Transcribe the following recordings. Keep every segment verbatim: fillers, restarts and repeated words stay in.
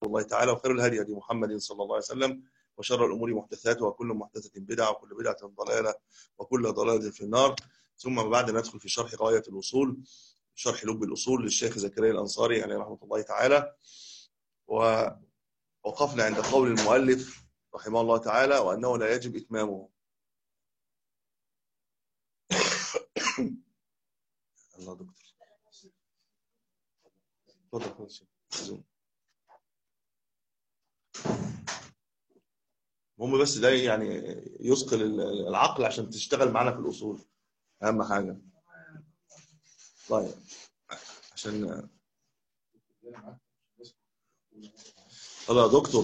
الله تعالى، وخير الهدي هدي محمد صلى الله عليه وسلم، وشر الأمور محدثاتها، وكل محدثة بدعة، وكل بدعة ضلالة، وكل ضلالة في النار. ثم بعد ندخل في شرح غاية الوصول، شرح لب الأصول للشيخ زكريا الأنصاري عليه رحمة الله تعالى. ووقفنا عند قول المؤلف رحمه الله تعالى: وأنه لا يجب إتمامه. الله دكتور، تفضل. المهم بس ده يعني يثقل العقل عشان تشتغل معانا في الأصول، أهم حاجة. طيب عشان الله يا دكتور،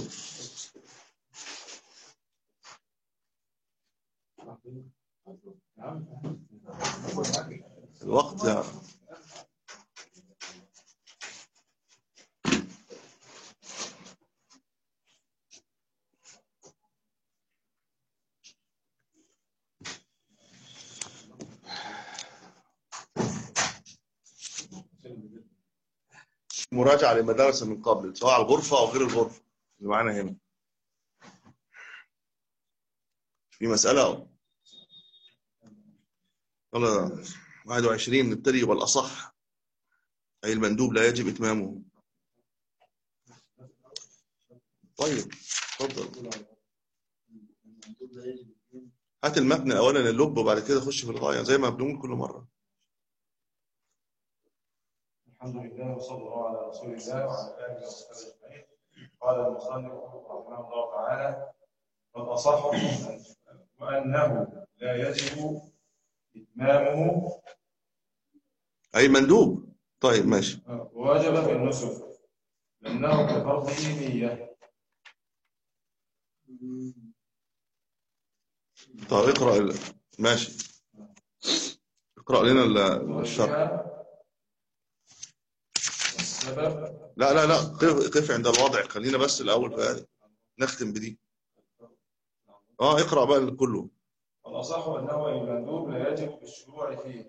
الوقت يعني. مراجعة للمدارس من قبل، سواء على الغرفة أو غير الغرفة اللي معانا هنا. في مسألة يلا واحد وعشرين نبتدي. والأصح أي المندوب لا يجب إتمامه. طيب اتفضل، هات المبنى أولا اللب وبعد كده خش في الغاية زي ما بنقول كل مرة. الحمد لله وصلى الله على رسول الله وعلى آله وصحبه أجمعين. قال المصنف رحمه الله تعالى: والأصح وأنه لا يجب إتمامه أي مندوب. طيب ماشي. ووجب في النسك لأنه كفرضه نية. طيب اقرأ. ماشي، اقرأ لنا الشرح. السبب لا لا لا، قف, قف عند الوضع، خلينا بس الأول فهذه نختم بدي. اه اقرأ بقى كله. والأصح أنه المندوب لا يجب الشروع فيه.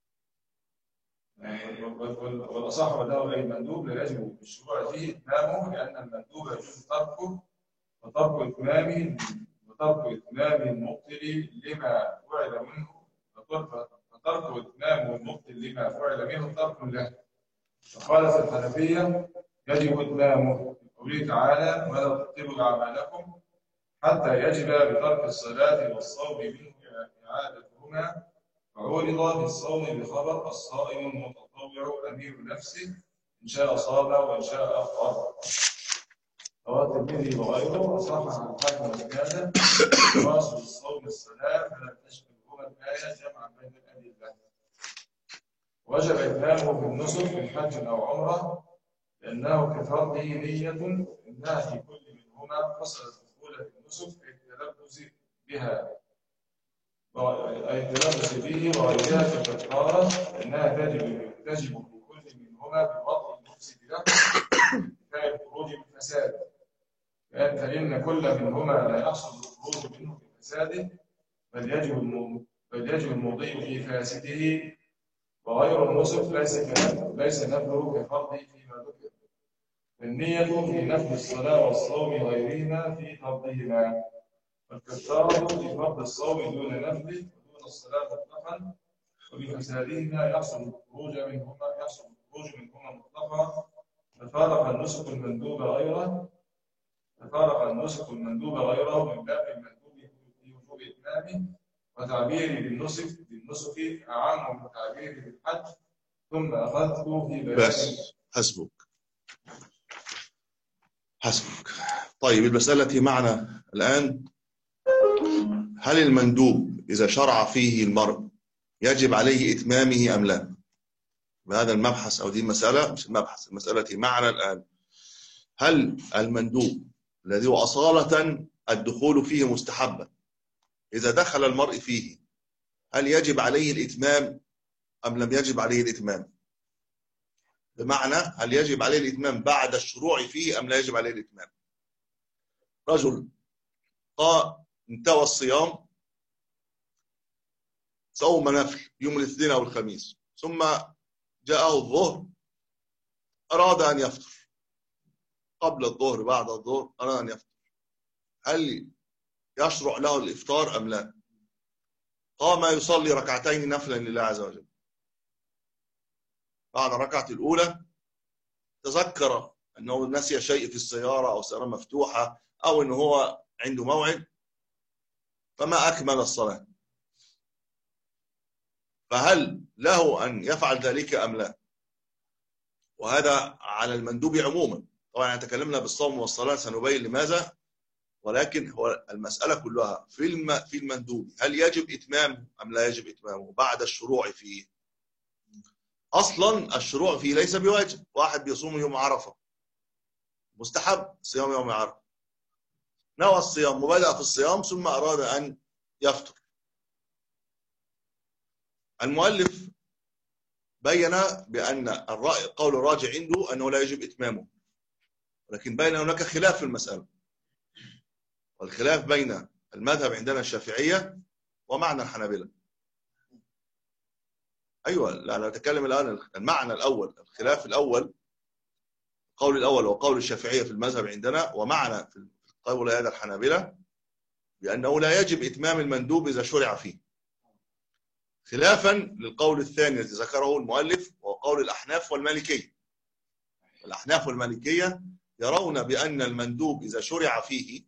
والأصح أنه المندوب لا يجب الشروع فيه إتمامه، لأن المندوب يجوز تركه، وترك إتمامه وترك إتمام المبطل لما فعل منه فترك إتمام المبطل لما فعل منه ترك له. فقال في الحنفية: يجب إتمامه لقوله تعالى: ولا تبطلوا أعمالكم حتى يجب بترك الصلاة والصوم منه إعادتهما. فعورض في الصوم بخبر: الصائم المتطوع أمير نفسه، إن شاء صام وإن شاء أفطر. رواه الترمذي وغيره وصحح عن الحاكم وزيادة: واصل الصوم الصلاة فلا تشبههما الآية جمعا بين الأدلة. وجب إتمامه في النسك من حج أو عمرة، لأنه كفرضه نية إنها في كل منهما حصل الدخول في النسك التلبس بها أي التلبس به وغيرها كالكفارة، لأنها تجب تجب في كل منهما بوضع المفسد له كفاية الخروج من فساده، فإن كل منهما لا يحصل الخروج منه في فساده، بل يجب بل يجب المضي في فاسده. وغير النسك ليس ليس نفله كفرضه فيما ذكر. النية في نفل الصلاة والصوم غيرهما في فرضهما، والكفارة في فرض الصوم دون نفله ودون الصلاة مطلقا، وبفسادهما يحصل الخروج منهما يحصل الخروج منهما مطلقا. ففارق النسك المندوب غيره ففارق النسك المندوب غيره من باب المندوب في وجوب إتمامه. وتعبيري بالنسك بالنسك أعم من تعبيري بالحج، ثم أخذته في بيان. بس حسبك حسبك. طيب المسألة التي معنا الآن: هل المندوب إذا شرع فيه المرء يجب عليه إتمامه أم لا؟ بهذا المبحث أو دي المسألة، مش المبحث، المسألة التي معنا الآن: هل المندوب الذي هو أصالة الدخول فيه مستحبا، إذا دخل المرء فيه هل يجب عليه الإتمام أم لم يجب عليه الإتمام؟ بمعنى هل يجب عليه الإتمام بعد الشروع فيه أم لا يجب عليه الإتمام؟ رجل قال انتوى الصيام، صوم نفل يوم الاثنين أو الخميس، ثم جاءه الظهر أراد أن يفطر، قبل الظهر بعد الظهر أراد أن يفطر، هل يشرع له الإفطار أم لا؟ قام يصلي ركعتين نفلا لله عز وجل، بعد الركعة الأولى تذكر أنه نسي شيء في السيارة أو السيارة مفتوحة أو أنه هو عنده موعد فما أكمل الصلاة، فهل له أن يفعل ذلك أم لا؟ وهذا على المندوب عموما. طبعا تكلمنا بالصوم والصلاة سنبين لماذا، ولكن هو المسألة كلها في الم... في المندوب، هل يجب إتمامه أم لا يجب إتمامه بعد الشروع فيه؟ أصلا الشروع فيه ليس بواجب، واحد بيصوم يوم عرفة مستحب صيام يوم عرفة، نوى الصيام وبدأ في الصيام ثم أراد أن يفطر. المؤلف بين بأن الرأي قول الراجع عنده أنه لا يجب إتمامه، ولكن بين هناك خلاف في المسألة، والخلاف بين المذهب عندنا الشافعية ومعنى الحنابلة. أيوة، لا أنا أتكلم الآن المعنى الأول، الخلاف الأول القول الأول وقول الشافعية في المذهب عندنا، ومعنى في قول هذا الحنابلة بأنه لا يجب إتمام المندوب إذا شرع فيه، خلافا للقول الثاني الذي ذكره المؤلف وقول الأحناف والمالكية. الأحناف والمالكية يرون بأن المندوب إذا شرع فيه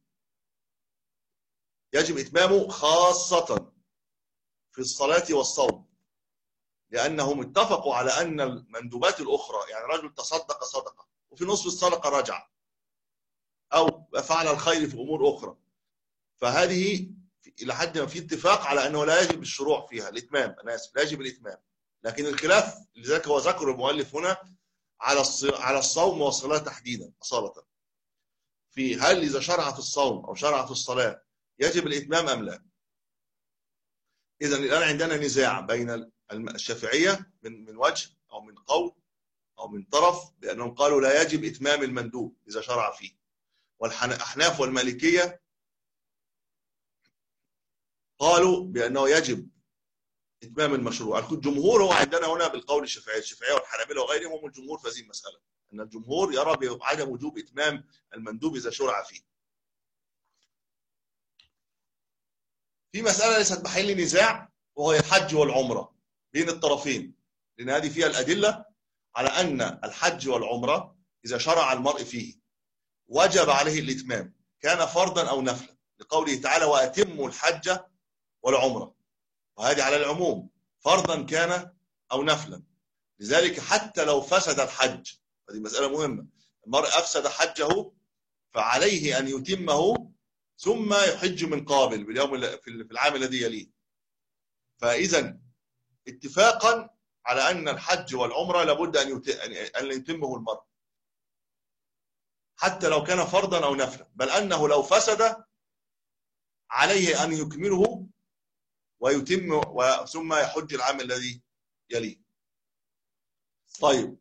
يجب إتمامه خاصة في الصلاة والصوم، لأنهم اتفقوا على أن المندوبات الأخرى، يعني رجل تصدق صدقة وفي نصف الصدقة رجع أو فعل الخير في أمور أخرى، فهذه إلى حد ما في اتفاق على أنه لا يجب الشروع فيها الإتمام، أنا آسف لا يجب الإتمام. لكن الخلاف لذلك هو ذكر المؤلف هنا على على الصوم والصلاة تحديدا أصالة، في هل إذا شرع في الصوم أو شرع في الصلاة يجب الإتمام أم لا. إذن الآن عندنا نزاع بين الشافعية من من وجه أو من قول أو من طرف بأنهم قالوا لا يجب إتمام المندوب إذا شرع فيه، والأحناف والمالكية قالوا بأنه يجب إتمام المشروع. الجمهور هو عندنا هنا بالقول الشافعي، الشافعية والحنابلة وغيرهم هم الجمهور في هذه المسألة، أن الجمهور يرى بعدم وجوب إتمام المندوب إذا شرع فيه. في مسألة ليست محل نزاع وهي الحج والعمرة بين الطرفين، لأن هذه فيها الأدلة على أن الحج والعمرة إذا شرع المرء فيه وجب عليه الإتمام، كان فرضا أو نفلا، لقوله تعالى وأتموا الحج والعمرة، وهذه على العموم فرضا كان أو نفلا. لذلك حتى لو فسد الحج، هذه مسألة مهمة، المرء أفسد حجه فعليه أن يتمه ثم يحج من قابل باليوم في العام الذي يليه. فإذا اتفاقا على أن الحج والعمرة لابد أن يتمه المرء حتى لو كان فرضا أو نفلا، بل أنه لو فسد عليه أن يكمله ويتم ثم يحج العام الذي يليه. طيب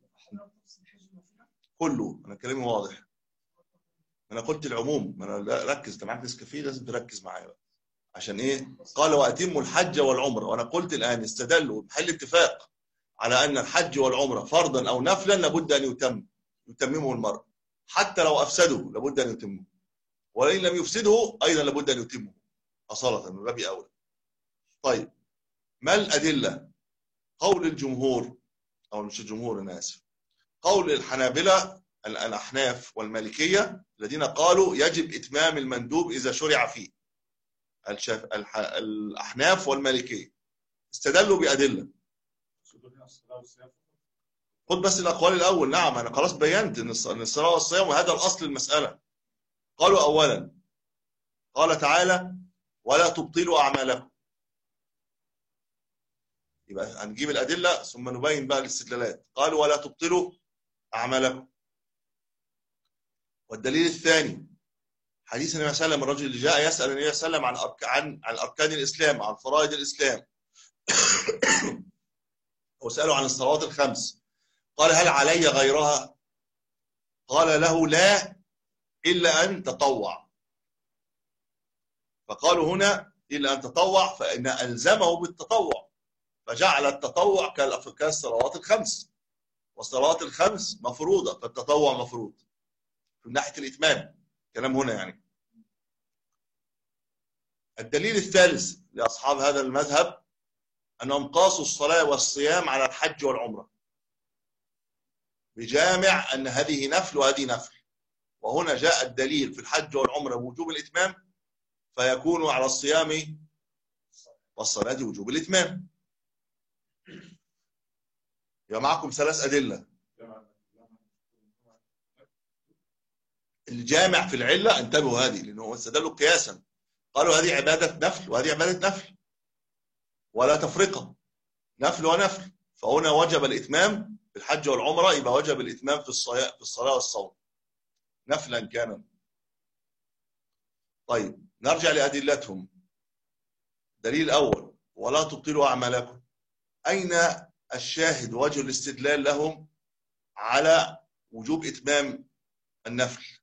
كله أنا كلامي واضح، أنا قلت العموم، أنا ركز، أنت معاك نسكافيه لازم تركز معايا بقى. عشان إيه؟ قال وأتموا الحج والعمرة، وأنا قلت الآن استدلوا بحل اتفاق على أن الحج والعمرة فرضا أو نفلا لابد أن يتم يتممه المرء، حتى لو أفسده لابد أن يتمه، وإن لم يفسده أيضا لابد أن يتمه أصالة من باب أولى. طيب ما الأدلة؟ قول الجمهور أو مش الجمهور أنا آسف، قول الحنابلة الأحناف والمالكية الذين قالوا يجب إتمام المندوب إذا شرع فيه. الشاف... الح... الأحناف والمالكية استدلوا بأدلة. خد بس الأقوال الأول. نعم أنا خلاص بينت أن الصلاة والصيام وهذا الأصل المسألة. قالوا أولا قال تعالى ولا تبطلوا أعمالكم، يبقى هنجيب الأدلة ثم نبين بقى الاستدلالات. قالوا ولا تبطلوا أعمالكم. والدليل الثاني حديث النبي صلى الله عليه وسلم، الرجل اللي جاء يسأل النبي صلى الله عليه وسلم عن عن عن أركان الإسلام، عن فرائض الإسلام وسأله عن الصلوات الخمس، قال هل علي غيرها؟ قال له لا إلا أن تطوع. فقالوا هنا إلا أن تطوع فإن ألزمه بالتطوع، فجعل التطوع كالصلوات الخمس، والصلوات الخمس مفروضة فالتطوع مفروض. من ناحية الإتمام كلام هنا يعني. الدليل الثالث لأصحاب هذا المذهب أنهم قاسوا الصلاة والصيام على الحج والعمرة بجامع أن هذه نفل وهذه نفل، وهنا جاء الدليل في الحج والعمرة بوجوب الإتمام فيكون على الصيام والصلاة وجوب الإتمام. يبقى معكم ثلاث أدلة. الجامع في العلة انتبهوا هذه لأنه استدلوا قياسا، قالوا هذه عبادة نفل وهذه عبادة نفل ولا تفرقة، نفل ونفل، فهنا وجب الإتمام في الحج والعمرة، يبقى وجب الإتمام في الصلاة في الصلاة والصوم نفلا كان. طيب نرجع لأدلتهم. دليل أول ولا تبطلوا أعمالكم، أين الشاهد وجه الاستدلال لهم على وجوب إتمام النفل؟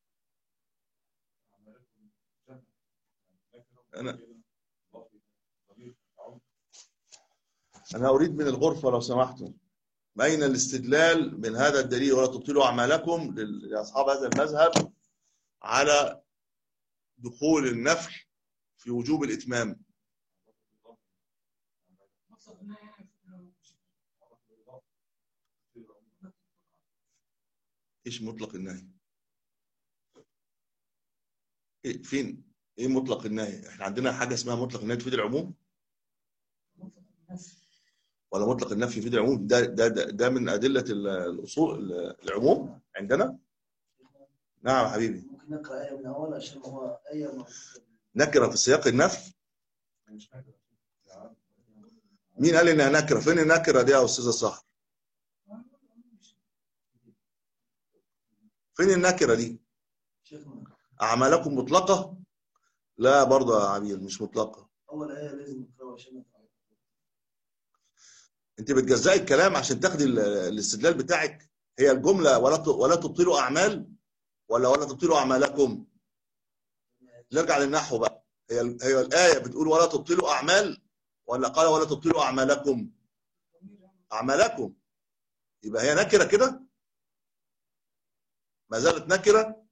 أنا أنا أريد من الغرفة لو سمحتم، أين الاستدلال من هذا الدليل ولا تبطلوا أعمالكم لأصحاب هذا المذهب على دخول النفل في وجوب الإتمام؟ إيش مطلق النهي؟ إيه فين؟ إيه مطلق النهي؟ إحنا عندنا حاجة اسمها مطلق النهي تفيد العموم؟ ولا مطلق النفي يفيد العموم؟ ده ده ده, ده من أدلة الأصول العموم عندنا؟ نعم يا حبيبي. ممكن نقرأ آية من أول عشان هو آية نكرة في سياق النفي؟ مين قال إنها نكرة؟ فين النكرة دي يا أستاذة سحر؟ فين النكرة دي؟ أعمالكم مطلقة؟ لا برضه يا عبير مش مطلقة. أول آية لازم نقرأها عشان نقرأ. أنت بتجزئي الكلام عشان تاخدي الاستدلال بتاعك. هي الجملة ولا ولا تبطلوا أعمال ولا ولا تبطلوا أعمالكم؟ نرجع للنحو بقى. هي هي الآية بتقول ولا تبطلوا أعمال ولا قال ولا تبطلوا أعمالكم؟ أعمالكم. يبقى هي نكرة كده؟ ما زالت نكرة؟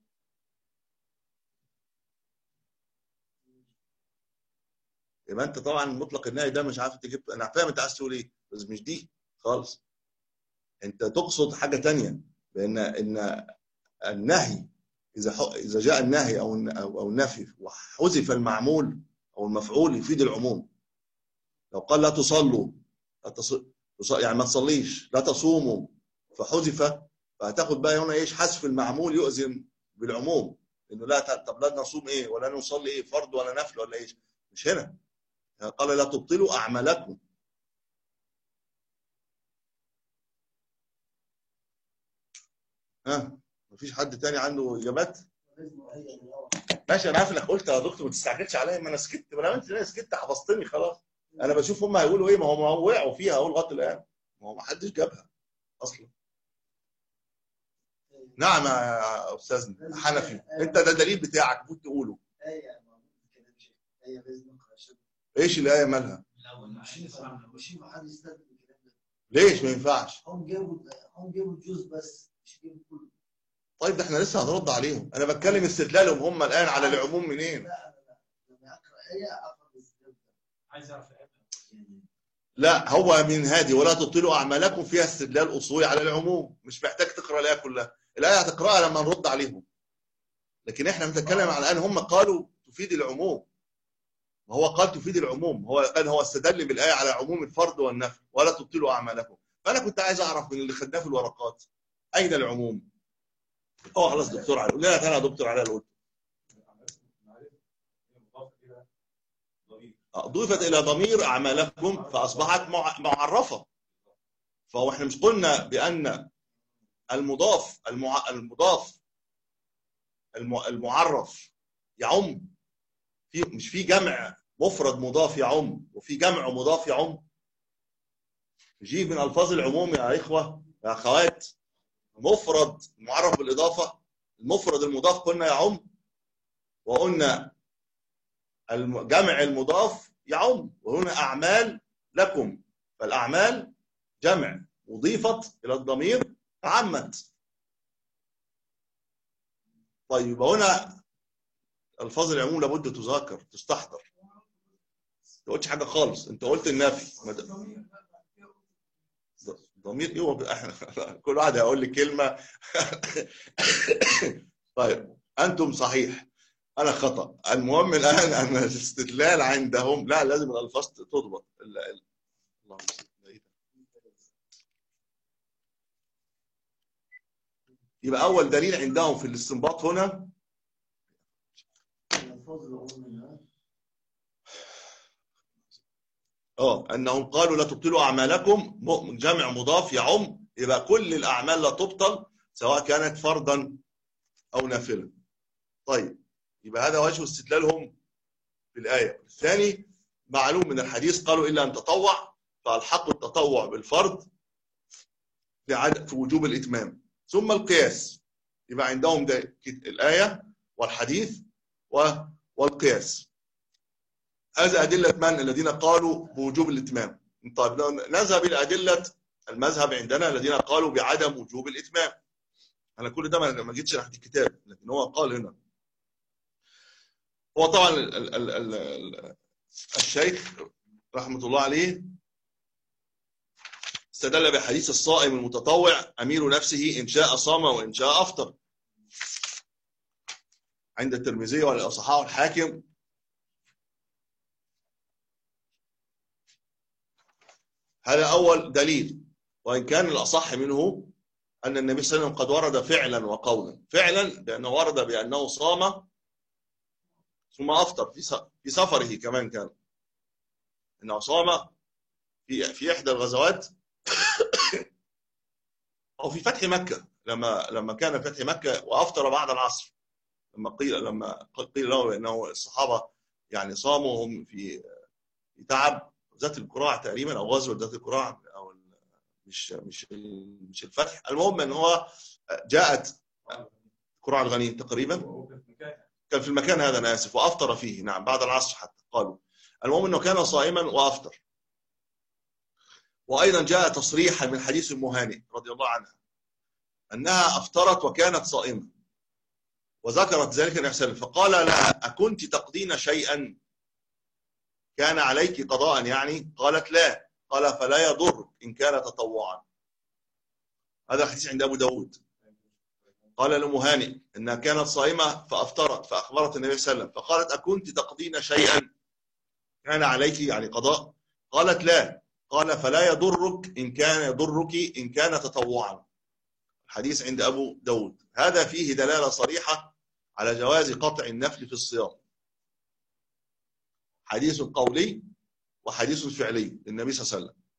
يبقى انت طبعا مطلق النهي ده مش عارف انت جبت، انا فاهم انت عايز تقول ايه بس مش دي خالص. انت تقصد حاجه ثانيه، بان ان النهي اذا اذا جاء النهي او او النفي وحذف المعمول او المفعول يفيد العموم. لو قال لا تصلوا لا تص... يعني ما تصليش، لا تصوموا فحذف، فهتاخد بقى هنا ايش؟ حذف المعمول يؤذن بالعموم، انه لا طب لا نصوم ايه ولا نصلي ايه، فرض ولا نفل ولا ايش؟ مش هنا. قال لا تبطلوا أعمالكم. ها مفيش حد تاني عنده إجابات؟ ماشي أنا عارف إنك قلت يا دكتور ما تستعجلش عليا، ما أنا سكت، ما أنا أنت سكت حفظتني خلاص. أنا بشوف هم هيقولوا إيه، ما هم وقعوا فيها أهو لغاية الآن، ما هو ما حدش جابها أصلا. نعم يا أستاذنا حنفي، أنت ده الدليل بتاعك المفروض تقوله. إيش الآية مالها؟ ليش ما ينفعش؟ هم جابوا هم جابوا الجزء بس مش جابوا كله. طيب ده احنا لسه هنرد عليهم، انا بتكلم استدلالهم هم الان على العموم منين؟ لا لا لما اقرا ايه اقرا الاستدلال ده. عايز اعرف لا هو من هذه ولا تبطلوا اعمالكم فيها استدلال اصولي على العموم، مش محتاج تقرا الايه كلها، الايه هتقراها لما نرد عليهم. لكن احنا بنتكلم على الان هم قالوا تفيد العموم. ما هو قال تفيد العموم، هو قال هو استدل بالايه على عموم الفرض والنفل ولا تبطلوا اعمالكم. فانا كنت عايز اعرف من اللي خدناه في الورقات اين العموم؟ اه خلاص دكتور علي، قول لنا ثاني يا دكتور علي قلت ضيفت الى ضمير اعمالكم فاصبحت معرفه. فهو احنا مش قلنا بان المضاف المع... المضاف المعرف يعم؟ في مش في جمع مفرد مضاف يعم وفي جمع مضاف يعم؟ يجيب من الفاظ العموم يا اخوه يا اخوات. مفرد معرف بالاضافه، المفرد المضاف قلنا يعم، وقلنا الجمع المضاف يعم، وهنا اعمال لكم، فالاعمال جمع وضيفت الى الضمير فعمت. طيب يبقى هنا الفاظ العموم لابد تذاكر تستحضر. ما قلتش حاجه خالص، انت قلت النفي. ضمير ايه؟ هو احنا كل واحد هيقول لي كلمه. طيب انتم صحيح، انا خطا. المهم الان ان الاستدلال عندهم لا، لازم الالفاظ تضبط. اللهم يبقى اول دليل عندهم في الاستنباط هنا اه انهم قالوا لا تبطلوا اعمالكم، جمع مضاف يعم، يبقى كل الاعمال لا تبطل سواء كانت فرضا او نافله. طيب يبقى هذا وجه استدلالهم في الايه. الثاني معلوم من الحديث قالوا الا ان تطوع، فالحقوا التطوع بالفرض في وجوب الاتمام. ثم القياس، يبقى عندهم ده الايه والحديث والقياس. هذا أدلة من الذين قالوا بوجوب الإتمام. طيب نذهب إلى أدلة المذهب عندنا الذين قالوا بعدم وجوب الإتمام. أنا كل ده ما جيتش ناحية الكتاب، لكن هو قال هنا. هو طبعا ال ال ال ال ال الشيخ رحمة الله عليه استدل بحديث الصائم المتطوع أمير نفسه إن شاء صام وإن شاء أفطر، عند الترمذي والأصحاح الحاكم. هذا أول دليل، وإن كان الأصح منه أن النبي صلى الله عليه وسلم قد ورد فعلا وقولا. فعلا بأنه ورد بأنه صام ثم أفطر في سفره، كمان كان أنه صام في في إحدى الغزوات أو في فتح مكة، لما لما كان فتح مكة وأفطر بعد العصر، لما قيل لما قيل له أنه الصحابة يعني صاموا هم في في تعب ذات القراع تقريبا، أو غزوة ذات القراع، أو مش مش مش الفتح. المهم ان هو جاءت قراع الغنيم تقريبا، كان في المكان هذا انا اسف، وافطر فيه نعم بعد العصر حتى قالوا. المهم انه كان صائما وافطر. وايضا جاء تصريحا من حديث ام هانئ رضي الله عنها انها افطرت وكانت صائمه، وذكرت ذلك النبي صلى الله عليه وسلم فقال لها اكنت تقضين شيئا كان عليك قضاء يعني؟ قالت لا. قال فلا يضرك ان كان تطوعا. هذا الحديث عند ابو داود. قال لأم هانئ انها كانت صائمه فافطرت، فاخبرت النبي صلى الله عليه وسلم فقالت اكنت تقضين شيئا كان عليك يعني قضاء؟ قالت لا. قال فلا يضرك ان كان يضرك ان كان تطوعا. الحديث عند ابو داود. هذا فيه دلاله صريحه على جواز قطع النفل في الصيام. حديث قولي وحديث فعلي للنبي صلى الله عليه وسلم.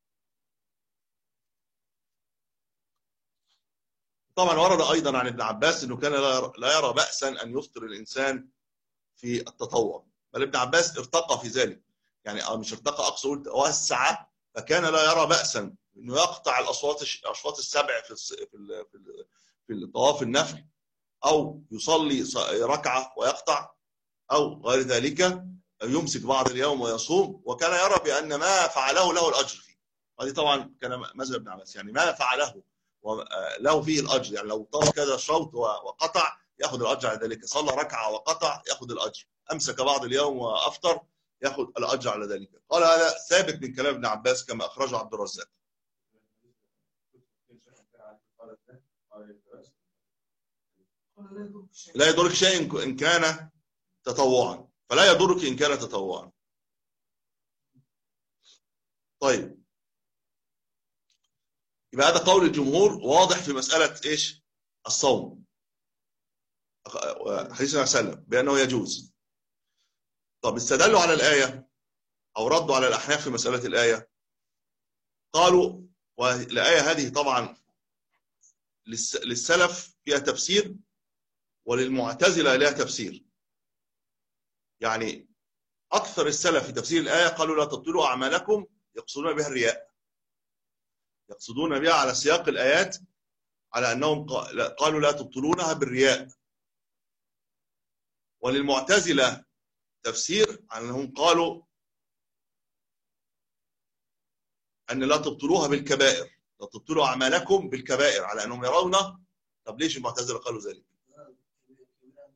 طبعا ورد ايضا عن ابن عباس انه كان لا يرى بأسا ان يفطر الانسان في التطوع، بل ابن عباس ارتقى في ذلك، يعني مش ارتقى اقصد وسع، فكان لا يرى بأسا انه يقطع الاصوات الاشواط السبع في في في الطواف النفل، او يصلي ركعه ويقطع، او غير ذلك يمسك بعض اليوم ويصوم. وكان يرى بان ما فعله له الاجر فيه. هذه طبعا كان مذهب ابن عباس، يعني ما فعله له فيه الاجر، يعني لو طال كذا شوط وقطع ياخذ الاجر على ذلك، صلى ركعه وقطع ياخذ الاجر، امسك بعض اليوم وافطر ياخذ الاجر على ذلك. قال هذا ثابت من كلام ابن عباس كما اخرجه عبد الرزاق. لا يضرك شيء ان كان تطوعا، فلا يضرك ان كان تطوعا. طيب يبقى هذا قول الجمهور واضح في مسألة إيش؟ الصوم. حديث النبي صلى الله عليه وسلم بأنه يجوز. طب استدلوا على الآية أو ردوا على الأحناف في مسألة الآية. قالوا والآية هذه طبعا للسلف فيها تفسير وللمعتزلة لها تفسير. يعني أكثر السلف في تفسير الآية قالوا لا تبطلوا أعمالكم، يقصدون بها الرياء، يقصدون بها على سياق الآيات على أنهم قالوا لا تبطلونها بالرياء. وللمعتزلة تفسير على أنهم قالوا أن لا تبطلوها بالكبائر، لا تبطلوا أعمالكم بالكبائر، على أنهم يرون. طب ليش المعتزلة قالوا ذلك؟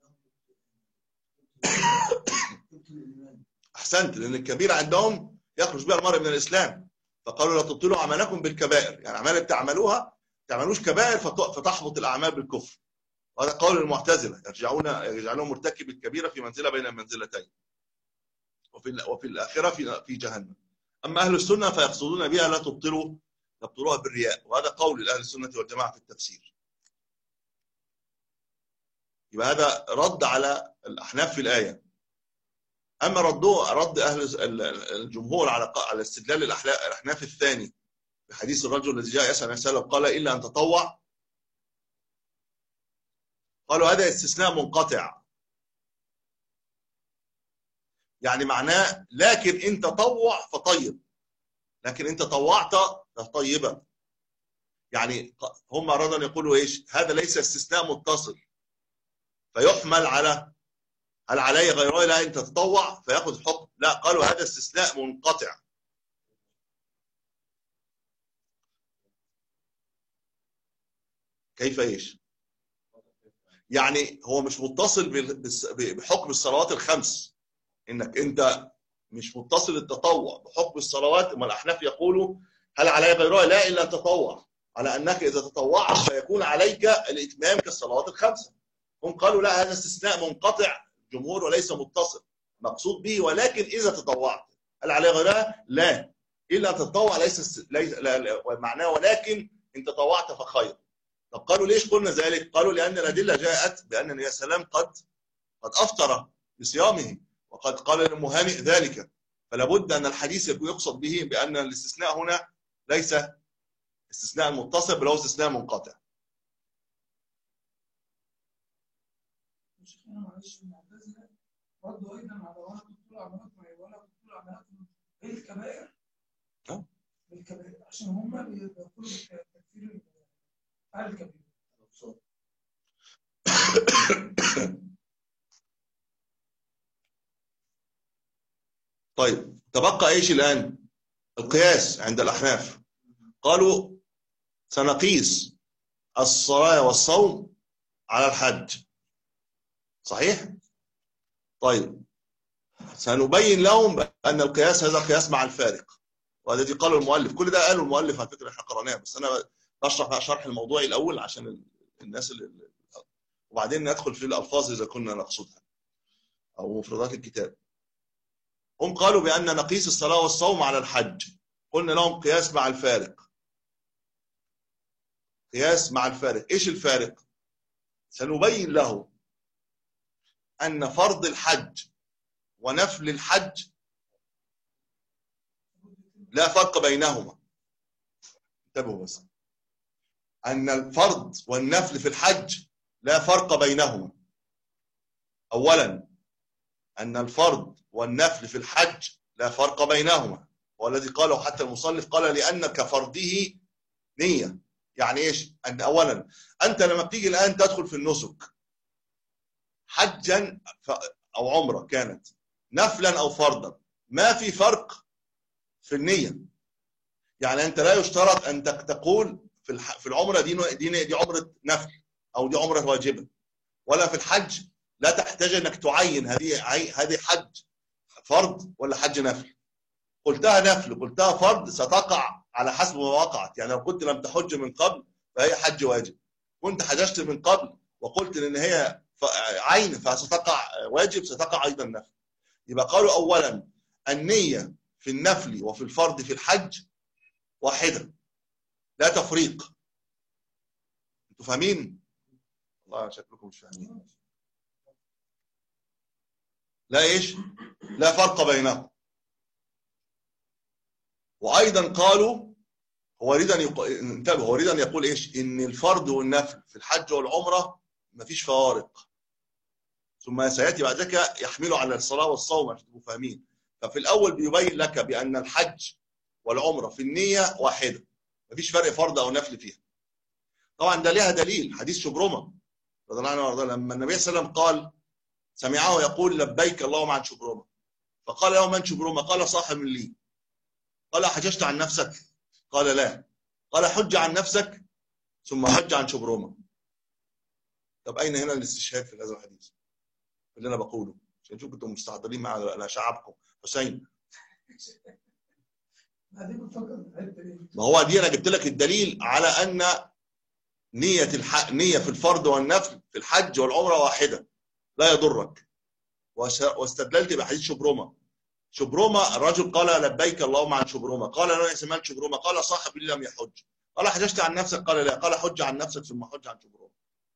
احسنت، لان الكبيره عندهم يخرج بها المرء من الاسلام، فقالوا لا تبطلوا اعمالكم بالكبائر، يعني الاعمال اللي بتعملوها ما تعملوش كبائر فتحبط الاعمال بالكفر. وهذا قول المعتزله، يرجعون يجعلون مرتكب الكبيره في منزله بين المنزلتين، وفي وفي الاخره في في جهنم. اما اهل السنه فيقصدون بها لا تبطلوا تبطلوها بالرياء، وهذا قول اهل السنه والجماعه في التفسير. يبقى هذا رد على الاحناف في الايه. اما ردوا رد اهل الجمهور على على استدلال الاحناف الثاني بحديث الرجل الذي جاء يسال عن السلام قال الا ان تطوع، قالوا هذا استثناء منقطع، يعني معناه لكن ان تطوع فطيب، لكن ان تطوعت فطيبه. يعني هم ارادوا ان يقولوا ايش؟ هذا ليس استثناء متصل فيحمل على هل علي غيره لا ان تتطوع فياخذ حكم، لا، قالوا هذا استثناء منقطع. كيف ايش؟ يعني هو مش متصل بحكم الصلوات الخمس، انك انت مش متصل التطوع بحكم الصلوات. اما الاحناف يقولوا هل علي غيرها لا الا ان تطوع، على انك اذا تطوعت فيكون عليك الاتمام كالصلوات الخمسه. هم قالوا لا، هذا استثناء منقطع جمهور وليس متصل مقصود به، ولكن اذا تطوعت هل علي غيرها لا الا ان تتطوع، ليس ليس معناه ولكن ان تطوعت فخير. طب قالوا ليش قلنا ذلك؟ قالوا لان الادله جاءت بان النبي صلى الله عليه وسلم قد قد افطر بصيامه وقد قال للمهانئ ذلك، فلا بد ان الحديث يكون يقصد به بان الاستثناء هنا ليس استثناء متصل بل هو استثناء منقطع. شيخنا معلش المعتزله برضه ايضا على ولا تبطلوا اعمالكم ولا تبطلوا اعمالكم بالكبائر. اه بالكبائر عشان هم بيقولوا بالتكفير على الكبير. طيب تبقى ايش الان؟ القياس عند الاحناف. قالوا سنقيس الصلاه والصوم على الحج، صحيح؟ طيب سنبين لهم بان القياس هذا قياس مع الفارق، وهذا الذي قاله المؤلف. كل ده قاله المؤلف على فكره، احنا قرأناه، بس انا بشرح شرح الموضوعي الاول عشان الناس اللي، وبعدين ندخل في الالفاظ اذا كنا نقصدها او مفردات الكتاب. هم قالوا بان نقيس الصلاه والصوم على الحج، قلنا لهم قياس مع الفارق. قياس مع الفارق، ايش الفارق؟ سنبين له ان فرض الحج ونفل الحج لا فرق بينهما. انتبهوا بس، ان الفرض والنفل في الحج لا فرق بينهما. اولا ان الفرض والنفل في الحج لا فرق بينهما، والذي قاله حتى المصنف قال لان كفرضه نيه. يعني ايش؟ ان اولا انت لما بتيجي الان تدخل في النسك حجا او عمره كانت نفلا او فرضا، ما في فرق في النيه. يعني انت لا يشترط ان تقول في في العمره دي دي دي عمره نفل او دي عمره واجبه، ولا في الحج لا تحتاج انك تعين هذه هذه حج فرض ولا حج نفل. قلتها نفل قلتها فرض ستقع على حسب ما وقعت. يعني لو كنت لم تحج من قبل فهي حج واجب، كنت حججت من قبل وقلت ان هي عين فستقع واجب، ستقع ايضا نفل. يبقى قالوا اولا النيه في النفل وفي الفرض في الحج واحده لا تفريق. انتوا فاهمين؟ والله شكلكم مش فاهمين. لا ايش؟ لا فرق بينهم. وايضا قالوا هو يريد ان يق... انتبه، هو يريد ان يقول ايش؟ ان الفرض والنفل في الحج والعمره مفيش فوارق، ثم سياتي بعد ذلك يحمله على الصلاه والصوم عشان تبقوا فاهمين. ففي الاول بيبين لك بان الحج والعمره في النيه واحده، مفيش فرق فرض او نفل فيها. طبعا ده ليها دليل، حديث شبرمه رضي الله عنه وارضاه، لما النبي صلى الله عليه وسلم قال سمعه يقول لبيك اللهم عن شبرمه، فقال له من شبرمه؟ قال صاحب لي. قال حججت عن نفسك؟ قال لا. قال حج عن نفسك ثم حج عن شبرمه. طب اين هنا الاستشهاد في هذا الحديث اللي انا بقوله؟ عشان شوف كنتم مستحضرين مع شعبكم حسين. ما هو دي انا جبت لك الدليل على ان نية الح... نية في الفرض والنفل في الحج والعمرة واحدة لا يضرك. واستدللت بحديث شبرمة. شبرمة الرجل قال لبيك اللهم عن شبرمة، قال لا سمعت شبرمة، قال صاحب لي لم يحج، قال حججت عن نفسك، قال لا، قال حج عن نفسك ثم حج عن شبرمة.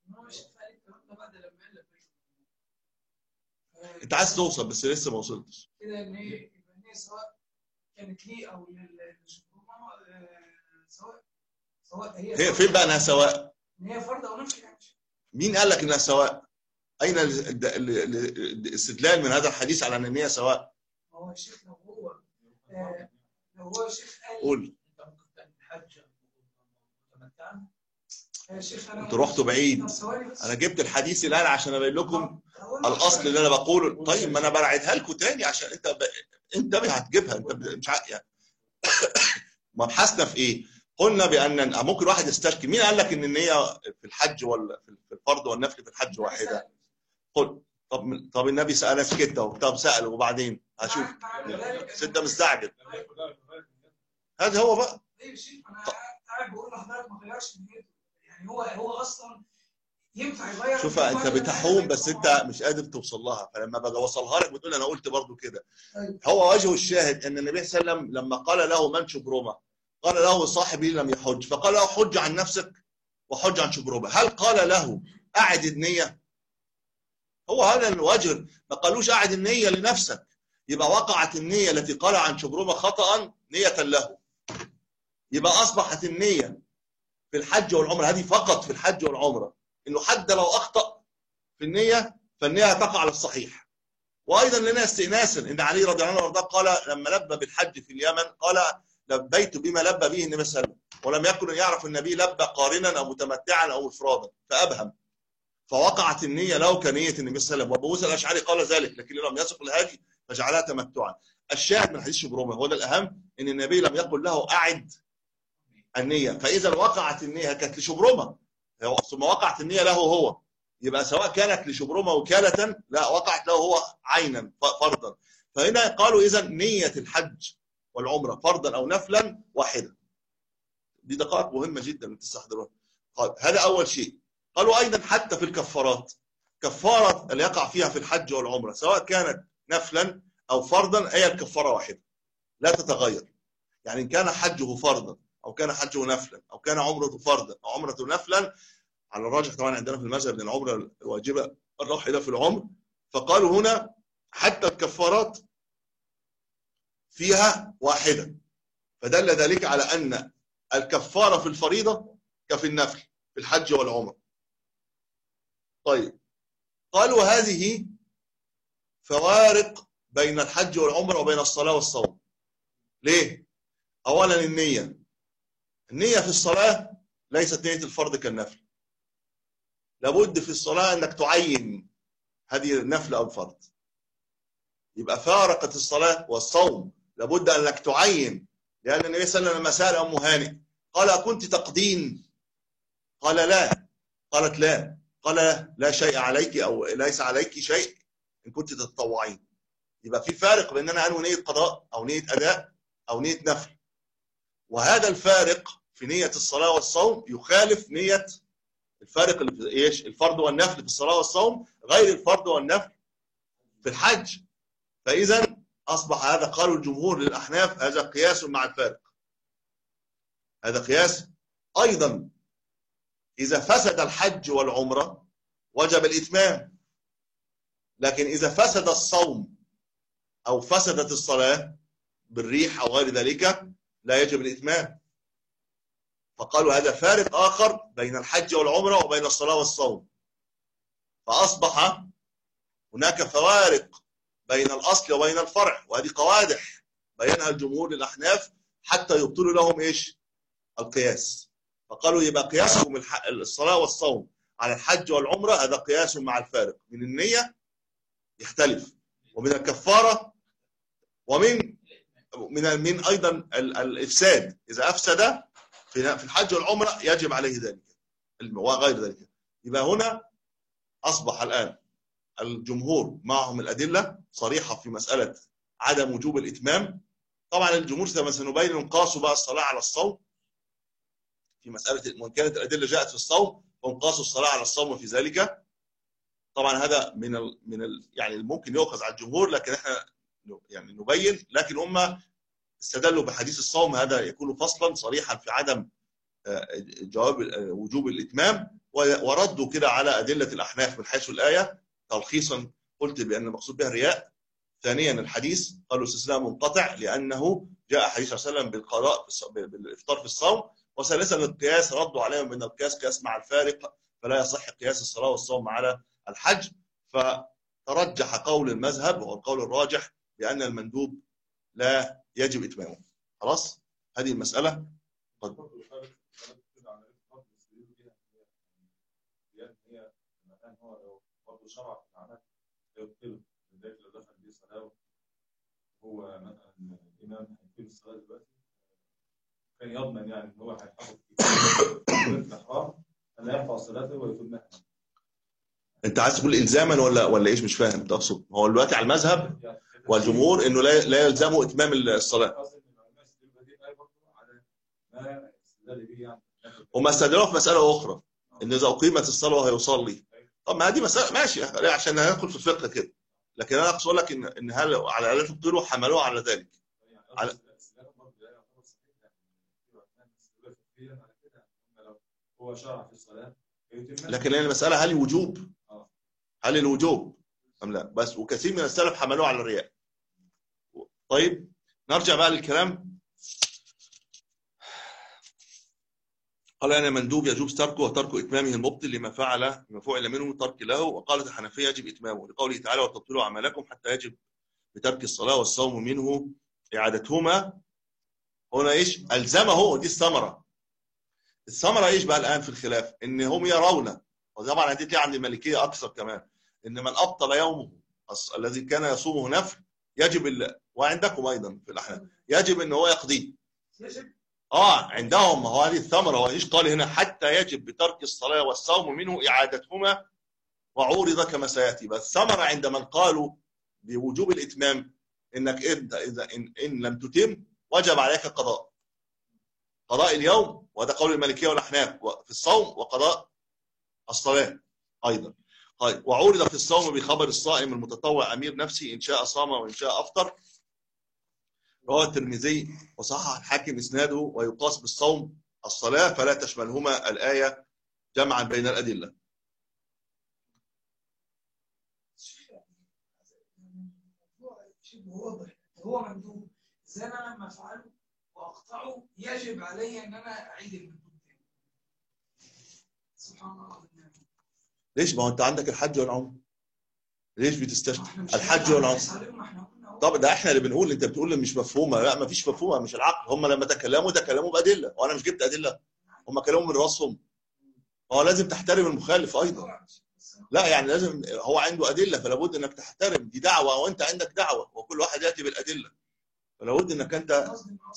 انت عايز توصل بس لسه ما وصلتش. كده ان هي سواء كانت لي او للشبرمة، سواء سواء هي هي فين بقى انها سواء؟ ان هي فرض او نفل يعني. مين قال لك انها سواء؟ اين الاستدلال من هذا الحديث على ان هي سواء؟ ما هو يا شيخ لو هو آه لو هو يا شيخ قال قول. انت ممكن تعمل حج متمتعا يا شيخ. انا انتوا رحتوا بعيد. انا جبت الحديث الان عشان ابين لكم الاصل اللي انا بقوله. طيب ما انا برعدها لكم تاني عشان انت ب... انت هتجيبها. انت مش ع... يعني مبحثنا في ايه؟ قلنا بان ممكن واحد يستشكي. مين قال لك ان النيه في الحج ولا في الفرض والنفل في الحج واحده؟ قل. طب طب النبي سال سكت اهو. طب سال وبعدين هشوف. انت مستعجل. هذا هو بقى. ايوه يا شيخ انا قاعد بقول لحضرتك ما غيرش نيته. يعني هو هو اصلا ينفع يغير. شوف انت بتحوم بس انت مش قادر توصل لها، فلما باجي اوصلها لك بتقول انا قلت برضو كده. هو وجه الشاهد ان النبي صلى الله عليه وسلم لما قال له من شبرمه قال له صاحبي لم يحج، فقال له حج عن نفسك وحج عن شبرمه. هل قال له اعد النيه؟ هو هذا الوجه. ما قالوش اعد النيه لنفسك. يبقى وقعت النيه التي قال عن شبرمه خطأ نيه له. يبقى اصبحت النيه في الحج والعمره هذه فقط في الحج والعمره، انه حتى لو اخطا في النيه فالنيه تقع على الصحيح. وايضا لنا استئناسا ان علي رضي الله عنه وارضاه قال لما لبى بالحج في اليمن قال لبيت بما لبى به النبي صلى الله عليه وسلم، ولم يكن يعرف النبي لبى قارنا او متمتعا او افرادا فابهم، فوقعت النيه له كنيه النبي صلى الله عليه وسلم. وابو موسى الاشعري قال ذلك لكن لم يسق الهادي فجعلها تمتعا. الشاهد من حديث شبرمه هو ده الاهم، ان النبي لم يقل له اعد النيه، فاذا وقعت النيه كانت لشبرمه ثم وقعت النيه له هو، يبقى سواء كانت لشبرمه وكاله لا وقعت له هو عينا فرضا. فهنا قالوا اذا نيه الحج والعمره فرضا او نفلا واحده. دي دقائق مهمه جدا تستحضروها. هذا اول شيء. قالوا ايضا حتى في الكفارات، كفاره اللي يقع فيها في الحج والعمره سواء كانت نفلا او فرضا هي الكفاره واحده لا تتغير. يعني ان كان حجه فرضا او كان حجه نفلا او كان عمرته فرضا او عمرته نفلا، على الراجح طبعا عندنا في المذهب ان العمره الواجبه الواحده في العمر، فقالوا هنا حتى الكفارات فيها واحده، فدل ذلك على ان الكفاره في الفريضه كفي النفل في الحج والعمره. طيب قالوا هذه فوارق بين الحج والعمره وبين الصلاه والصوم. ليه؟ اولا النيه. النيه في الصلاه ليست نيه الفرض كالنفل. لابد في الصلاه انك تعين هذه النفل او الفرض. يبقى فارقت الصلاه والصوم لابد انك تعين، لان النبي صلى الله عليه وسلم لما سال ام هانئ قال اكنت تقدين؟ قال لا. قالت لا. قال لا شيء عليك او ليس عليك شيء ان كنت تتطوعين. يبقى في فارق بين ان انا انوي نيه قضاء او نيه اداء او نيه نفل، وهذا الفارق في نيه الصلاه والصوم يخالف نيه الفارق اللي في ايش؟ الفرض والنفل في الصلاه والصوم غير الفرض والنفل في الحج. فاذا اصبح هذا قالوا الجمهور للاحناف هذا قياس مع الفارق. هذا قياس. ايضا اذا فسد الحج والعمره وجب الاتمام، لكن اذا فسد الصوم او فسدت الصلاه بالريح او غير ذلك لا يجب الاتمام. فقالوا هذا فارق آخر بين الحج والعمرة وبين الصلاة والصوم. فأصبح هناك فوارق بين الأصل وبين الفرع، وهذه قوادح بينها الجمهور للأحناف حتى يبطلوا لهم إيش؟ القياس. فقالوا يبقى قياسهم الصلاة والصوم على الحج والعمرة هذا قياس مع الفارق. من النية يختلف، ومن الكفارة، ومن من من أيضا الإفساد. إذا أفسد في الحج والعمرة يجب عليه ذلك وغير ذلك. يبقى هنا أصبح الآن الجمهور معهم الأدلة صريحة في مسألة عدم وجوب الإتمام. طبعا الجمهور كما سنبين قاسوا بقى الصلاة على الصوم في مسألة وإن كانت الأدلة جاءت في الصوم، هم قاسوا الصلاة على الصوم في ذلك. طبعا هذا من ال من ال يعني ممكن يؤخذ على الجمهور، لكن احنا يعني نبين. لكن هم استدلوا بحديث الصوم، هذا يكون فصلا صريحا في عدم جواب وجوب الإتمام، وردوا كده على أدلة الأحناف من حيث الآية تلخيصا. قلت بأن المقصود بها الرياء. ثانيا الحديث قالوا استثناء منقطع لأنه جاء حديث صلى الله عليه وسلم بالقضاء بالإفطار في الصوم. وثالثا القياس، ردوا عليهم بأن القياس قياس مع الفارق، فلا يصح قياس الصلاة والصوم على الحج. فترجح قول المذهب وهو القول الراجح بأن المندوب لا يجب إتمامه. خلاص هذه المسألة. قد شرع في العمل يبطله، لذلك لو دخل به صلاه هو مثلا الامام هيقيم الصلاه دلوقتي كان يضمن يعني ان هو هيحافظ في الاحرام ان يرفع صلاته ويتمها. انت عايز تقول الزاما ولا ولا ايش؟ مش فاهم تقصد. هو دلوقتي على المذهب والجمهور انه لا لا يلزمه اتمام الصلاه. هم استدلوا في مساله اخرى ان اذا اقيمت الصلاه هيصلي. طب ما هذه مسألة ماشي عشان هندخل في الفقه كده، لكن انا اقصد لك ان ان هل على الاله تبطلوا حملوه على ذلك. على هو شرع في الصلاه لكن هي المساله هل وجوب؟ هل الوجوب ام لا؟ بس وكثير من السلف حملوه على الرياء. طيب نرجع بقى للكلام. قال أنا مندوب يجوز تركه وترك إتمامه المبطل لما فعل لما فعل منه ترك له. وقالت الحنفية يجب إتمامه لقوله تعالى وتبطلوا أعمالكم حتى يجب بترك الصلاة والصوم منه إعادتهما. هنا إيش؟ ألزمه. دي الثمرة. الثمرة إيش بقى الآن في الخلاف؟ إن هم يرون، وطبعا هدي عند المالكية أكثر كمان، إن من أبطل يومه الذي كان يصومه نفل يجب ال... وعندكم أيضا في الأحناف يجب إن هو يقضيه. يجب اه عندهم. هو هذه الثمره. هو ايش قال هنا؟ حتى يجب بترك الصلاه والصوم منه اعادتهما وعورض كما سياتي. بس الثمره عند من قالوا بوجوب الاتمام انك انت اذا ان, إن لم تتم وجب عليك قضاء قضاء اليوم، وهذا قول المالكيه والاحناف في الصوم، وقضاء الصلاه ايضا. طيب وعورض في الصوم بخبر الصائم المتطوع امير نفسه ان شاء صام وان شاء افطر. رواه الترمذي وصحح الحاكم اسناده. ويقاس بالصوم الصلاه فلا تشملهما الايه جمعا بين الادله. شبه واضح هو مندوب، ازاي انا لما افعله واقطعه يجب علي ان انا اعيد المندوب تاني؟ سبحان الله. ليش؟ ما هو انت عندك الحج والعمره. ليش بتستشهد الحج والعمره؟ طب ده احنا اللي بنقول، انت بتقول مش مفهومه. لا ما فيش مفهومه، مش العقل. هم لما تكلموا تكلموا بادله، وانا مش جبت ادله. هم كلاموا من راسهم. هو لازم تحترم المخالف ايضا. لا يعني لازم، هو عنده ادله فلا بد انك تحترم. دي دعوه وانت عندك دعوه، وكل واحد ياتي بالادله، فلا بد انك انت.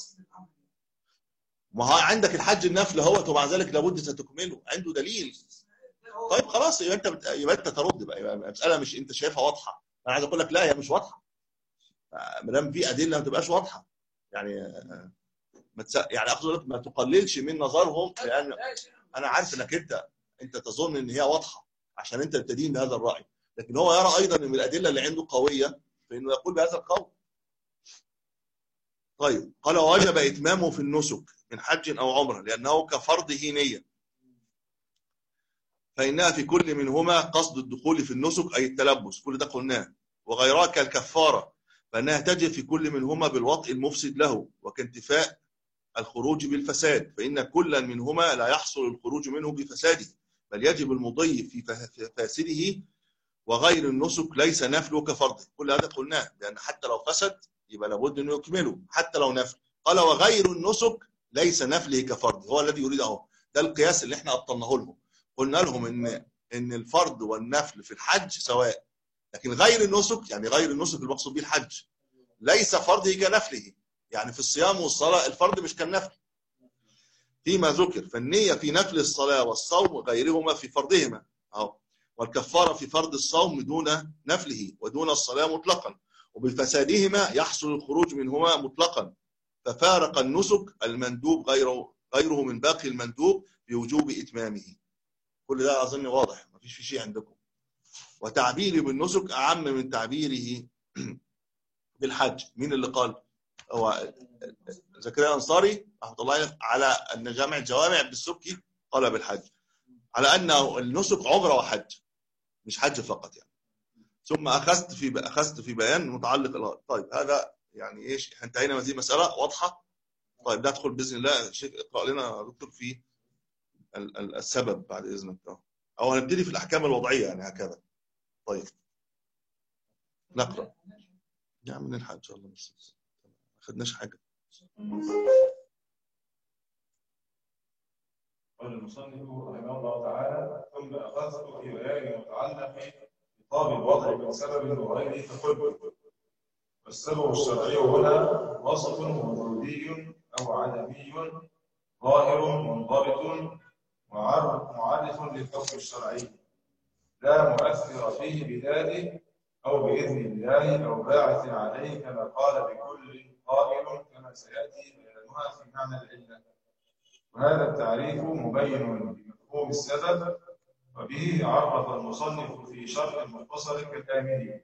ما هو عندك الحج النفل اهوت، ومع ذلك لابد ستكمله، عنده دليل. طيب خلاص يبقى انت بت... يبقى انت ترد بقى. يبقى المساله مش انت شايفها واضحه. انا عايز اقول لك لا هي مش واضحه. ما دام في ادله ما تبقاش واضحه. يعني ما تس... يعني اقصد لك ما تقللش من نظرهم، لان انا عارف انك انت انت تظن ان هي واضحه عشان انت بتدين بهذا الراي، لكن هو يرى ايضا ان الادله اللي عنده قويه فانه يقول بهذا القول. طيب قال وجب اتمامه في النسك من حج او عمره لانه كفرضه نيه، فانها في كل منهما قصد الدخول في النسك اي التلبس، كل ده قلناه. وغيرها كالكفاره فانها تجب في كل منهما بالوطء المفسد له وكانتفاء الخروج بالفساد، فان كلا منهما لا يحصل الخروج منه بفساده بل يجب المضي في فاسده، وغير النسك ليس نفله كفرضه. كل هذا قلناه، لان حتى لو فسد يبقى لابد انه يكمله حتى لو نفل. قال وغير النسك ليس نفله كفرضه، هو الذي يريد اهو. ده القياس اللي احنا ابطلناه لهم. قلنا لهم ان ان الفرض والنفل في الحج سواء، لكن غير النسك يعني غير النسك المقصود به الحج ليس فرضه كنفله. يعني في الصيام والصلاه الفرض مش كالنفل فيما ذكر، فالنيه في نفل الصلاه والصوم غيرهما في فرضهما اهو. والكفارة في فرض الصوم دون نفله ودون الصلاة مطلقا، وبفسادهما يحصل الخروج منهما مطلقا، ففارق النسك المندوب غيره غيره من باقي المندوب بوجوب إتمامه. كل ده أظن واضح، ما فيش في شيء عندكم. وتعبيره بالنسك أعم من تعبيره بالحج. مين اللي قال؟ هو زكريا الأنصاري رحمة الله على أن جامع الجوامع بالسبكي قال بالحج، على أنه النسك عمرة وحج مش حج فقط يعني. ثم أخذت في أخذت في بيان متعلق. طيب هذا يعني إيش؟ إحنا انتهينا من هذه المسألة واضحة. طيب ندخل بإذن الله. شيخ اقرأ لنا يا دكتور في السبب بعد إذنك، أو هنبتدي في الأحكام الوضعية يعني هكذا. طيب نقرأ. نعم نلحق إن شاء الله، بس ما أخذناش حاجة. قال المصنف رحمه الله تعالى: ثم أخذت في بيان متعلق خطاب الوضع من سبب وغيره فقلت: والسبب الشرعي هنا وصف وجودي أو عدمي ظاهر منضبط معرف للحكم الشرعي لا مؤثر فيه بذاته أو بإذن الله أو باعث عليه، كما قال بكل قائل كما سيأتي بيانها في معنى العلة. وهذا التعريف مبين بمفهوم السبب، وبه عرف المصنف في شرح المختصر كالآملي،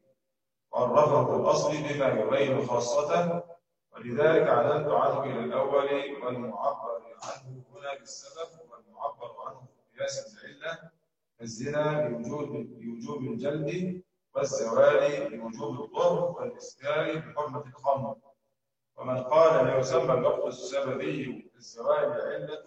وعرفه الأصل بما يبين خاصته، ولذلك عدلت عنه إلى الأول والمعبر عنه هنا بالسبب، والمعبر عنه في قياس العلة الزنا لوجوب لوجوب الجلد، والزوال لوجوب الطهر، والإسكار بحرمة الخمر. ومن قال لا يسمى اللفظ السببي الزوال علة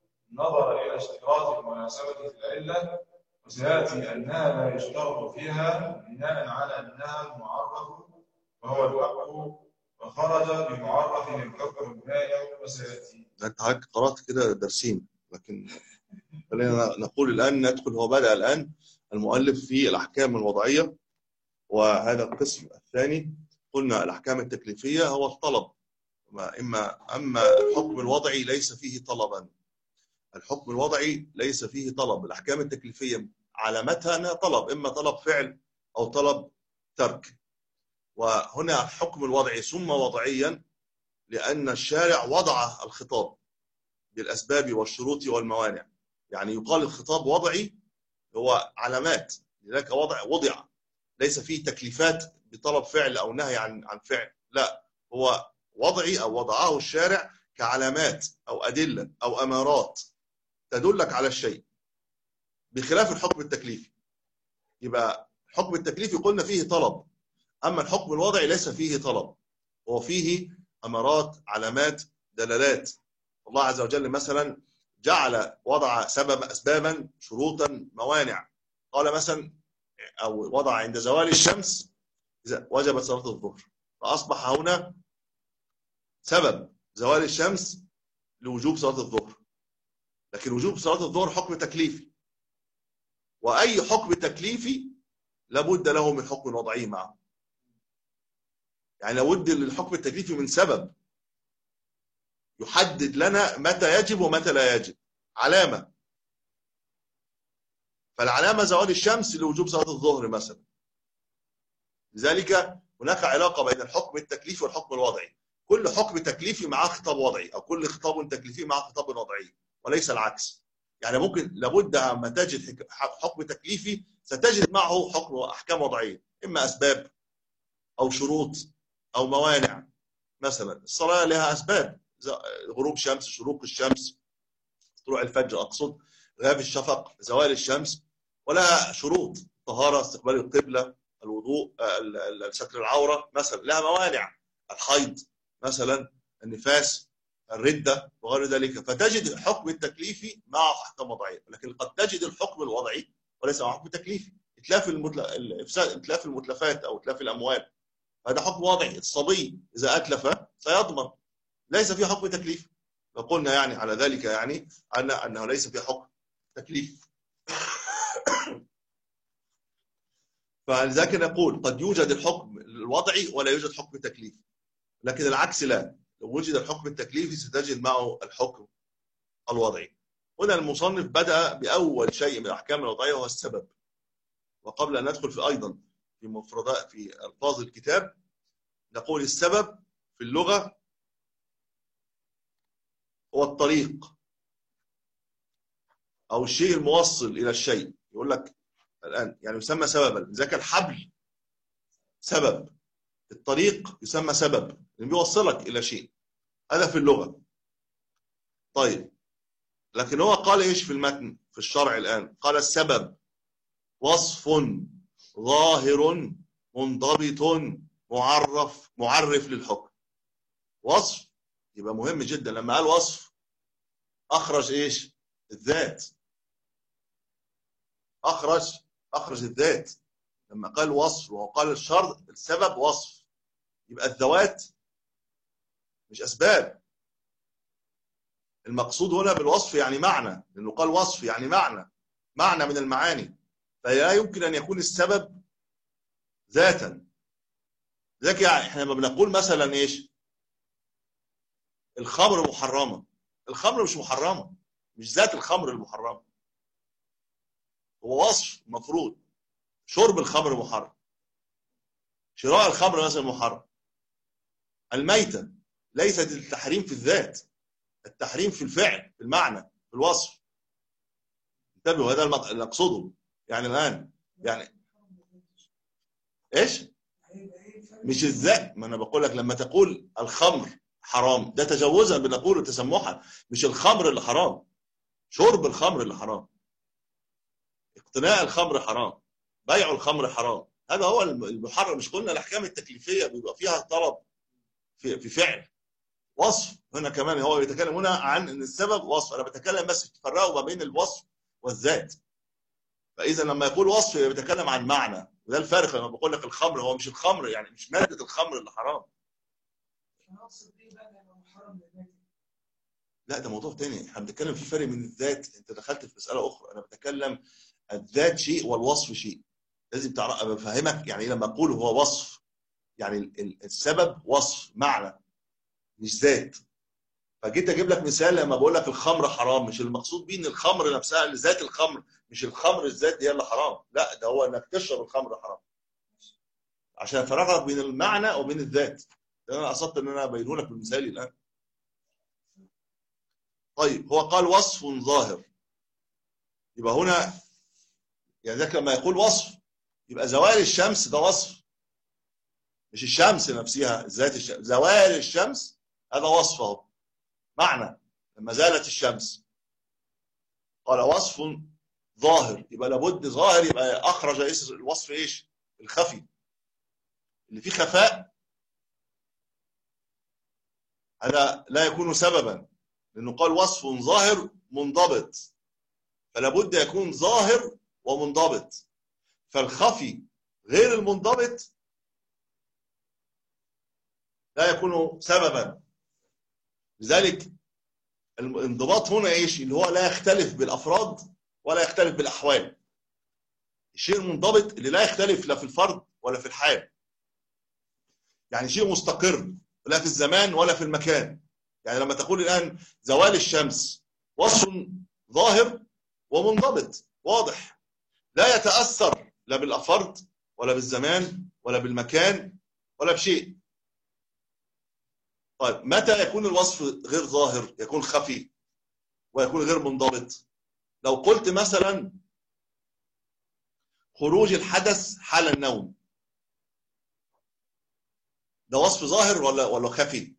نظر إلى اشتراط المناسبة في العلة، وسيأتي أنها لا يشترط فيها بناء على أنها المعرف وهو الحق، وخرج بمعرف الحكم البائع، وسيأتي. أنت حضرتك قرأت كده درسين، لكن خلينا نقول الآن ندخل. هو بدأ الآن المؤلف في الأحكام الوضعية، وهذا القسم الثاني قلنا الأحكام التكليفية هو الطلب. إما أما الحكم الوضعي ليس فيه طلبا. الحكم الوضعي ليس فيه طلب. الأحكام التكليفية علامتها أنها طلب، إما طلب فعل أو طلب ترك. وهنا الحكم الوضعي سمى وضعيا لأن الشارع وضع الخطاب بالأسباب والشروط والموانع. يعني يقال الخطاب وضعي هو علامات، لذلك وضع وضع ليس فيه تكليفات بطلب فعل أو نهي عن عن فعل، لا، هو وضعي أو وضعه الشارع كعلامات أو أدلة أو أمارات تدلك على الشيء، بخلاف الحكم التكليفي. يبقى الحكم التكليفي قلنا فيه طلب، أما الحكم الوضعي ليس فيه طلب، هو فيه أمارات، علامات، دلالات. الله عز وجل مثلا جعل وضع سبب أسبابا، شروطا، موانع. قال مثلا أو وضع عند زوال الشمس وجبت صلاة الظهر، فأصبح هنا سبب زوال الشمس لوجوب صلاة الظهر. لكن وجوب صلاة الظهر حكم تكليفي، وأي حكم تكليفي لابد له من حكم وضعي معه. يعني لابد للحكم التكليفي من سبب يحدد لنا متى يجب ومتى لا يجب، علامة. فالعلامة زوال الشمس لوجوب صلاة الظهر مثلا. لذلك هناك علاقة بين الحكم التكليفي والحكم الوضعي. كل حكم تكليفي معاه خطاب وضعي، أو كل خطاب تكليفي معاه خطاب وضعي، وليس العكس. يعني ممكن لابد ما تجد حكم تكليفي ستجد معه حكم أحكام وضعية، إما أسباب أو شروط أو موانع. مثلا الصلاة لها أسباب، غروب شمس، شروق الشمس، طلوع الفجر أقصد، غياب الشفق، زوال الشمس. ولها شروط، طهارة، استقبال القبلة، الوضوء، ستر العورة مثلا. لها موانع، الحيض مثلا، النفاس، الردة وغير ذلك. فتجد الحكم التكليفي مع أحكام وضعية، لكن قد تجد الحكم الوضعي وليس مع حكم تكليفي. إتلاف المتل... إتلاف المتلفات أو إتلاف الأموال، هذا حكم وضعي. الصبي إذا أتلف سيضمن، ليس فيه حكم تكليفي. فقلنا يعني على ذلك يعني أن أنه ليس فيه حكم تكليفي. فلذلك نقول قد يوجد الحكم الوضعي ولا يوجد حكم تكليفي، لكن العكس لا. لو وجد الحكم التكليفي ستجد معه الحكم الوضعي. هنا المصنف بدأ بأول شيء من الأحكام الوضعية وهو السبب. وقبل أن ندخل في أيضا في مفردات في ألفاظ الكتاب، نقول السبب في اللغة هو الطريق أو الشيء الموصل إلى الشيء. يقول لك الآن يعني يسمى سببا، إذا كان الحبل سبب، الطريق يسمى سبب اللي بيوصلك إلى شيء، هذا في اللغة. طيب لكن هو قال إيش في المتن في الشرع الآن؟ قال السبب وصف ظاهر منضبط معرف معرف للحكم. وصف يبقى مهم جدا. لما قال وصف أخرج إيش؟ الذات. أخرج أخرج الذات لما قال وصف، وقال الشرط السبب وصف، يبقى الذوات مش أسباب. المقصود هنا بالوصف يعني معنى، لأنه قال وصف يعني معنى، معنى من المعاني، فلا يمكن أن يكون السبب ذاتا. لذلك يعني احنا لما بنقول مثلا ايش؟ الخمر محرمة، الخمر مش محرمة، مش ذات الخمر المحرمة، هو وصف مفروض. شرب الخمر محرم، شراء الخمر مثلا محرم. الميتة ليست التحريم في الذات، التحريم في الفعل، في المعنى، في الوصف. انتبهوا، هذا اللي اقصده. يعني الان يعني ايش؟ مش الذات. ما انا بقول لك لما تقول الخمر حرام ده تجوزا بنقول تسمحا، مش الخمر اللي حرام، شرب الخمر اللي حرام، اقتناء الخمر حرام، بيع الخمر حرام، هذا هو المحرم. مش قلنا الاحكام التكليفيه بيبقى فيها طلب في في فعل وصف. هنا كمان هو بيتكلم هنا عن ان السبب وصف، انا بتكلم بس تفرقوا ما بين الوصف والذات. فاذا لما يقول وصف بيتكلم عن معنى، وده الفرق. لما بقول لك الخمر هو مش الخمر، يعني مش ماده الخمر اللي حرام. لا ده موضوع تاني، احنا بنتكلم في فرق من الذات. انت دخلت في مساله اخرى، انا بتكلم الذات شيء والوصف شيء. لازم تعرف افهمك يعني لما اقول هو وصف يعني السبب وصف معنى مش ذات. فجيت اجيب لك مثال لما بقول لك الخمر حرام، مش المقصود بيه ان الخمر نفسها ذات الخمر، مش الخمر الذات هي اللي حرام، لا ده هو انك تشرب الخمر حرام. عشان افرق بين المعنى وبين الذات. ده انا قصدت ان انا ابينه لك بالمثال الان. طيب هو قال وصف ظاهر، يبقى هنا يعني ذاك لما يقول وصف يبقى زوال الشمس ده وصف، مش الشمس نفسها ذات الشمس، زوال الشمس هذا وصف اهو معنى. لما زالت الشمس قال وصف ظاهر، يبقى لابد ظاهر، يبقى اخرج الوصف ايش؟ الخفي اللي فيه خفاء، هذا لا يكون سببا، لانه قال وصف ظاهر منضبط، فلا بد يكون ظاهر ومنضبط. فالخفي غير المنضبط لا يكون سببا. لذلك الانضباط هنا ايش؟ اللي هو لا يختلف بالافراد ولا يختلف بالاحوال. الشيء المنضبط اللي لا يختلف لا في الفرد ولا في الحال، يعني شيء مستقر لا في الزمان ولا في المكان. يعني لما تقول الان زوال الشمس وصف ظاهر ومنضبط واضح، لا يتاثر لا بالافراد ولا بالزمان ولا بالمكان ولا بشيء. طيب متى يكون الوصف غير ظاهر؟ يكون خفي ويكون غير منضبط. لو قلت مثلا خروج الحدث حال النوم، ده وصف ظاهر ولا ولا خفي؟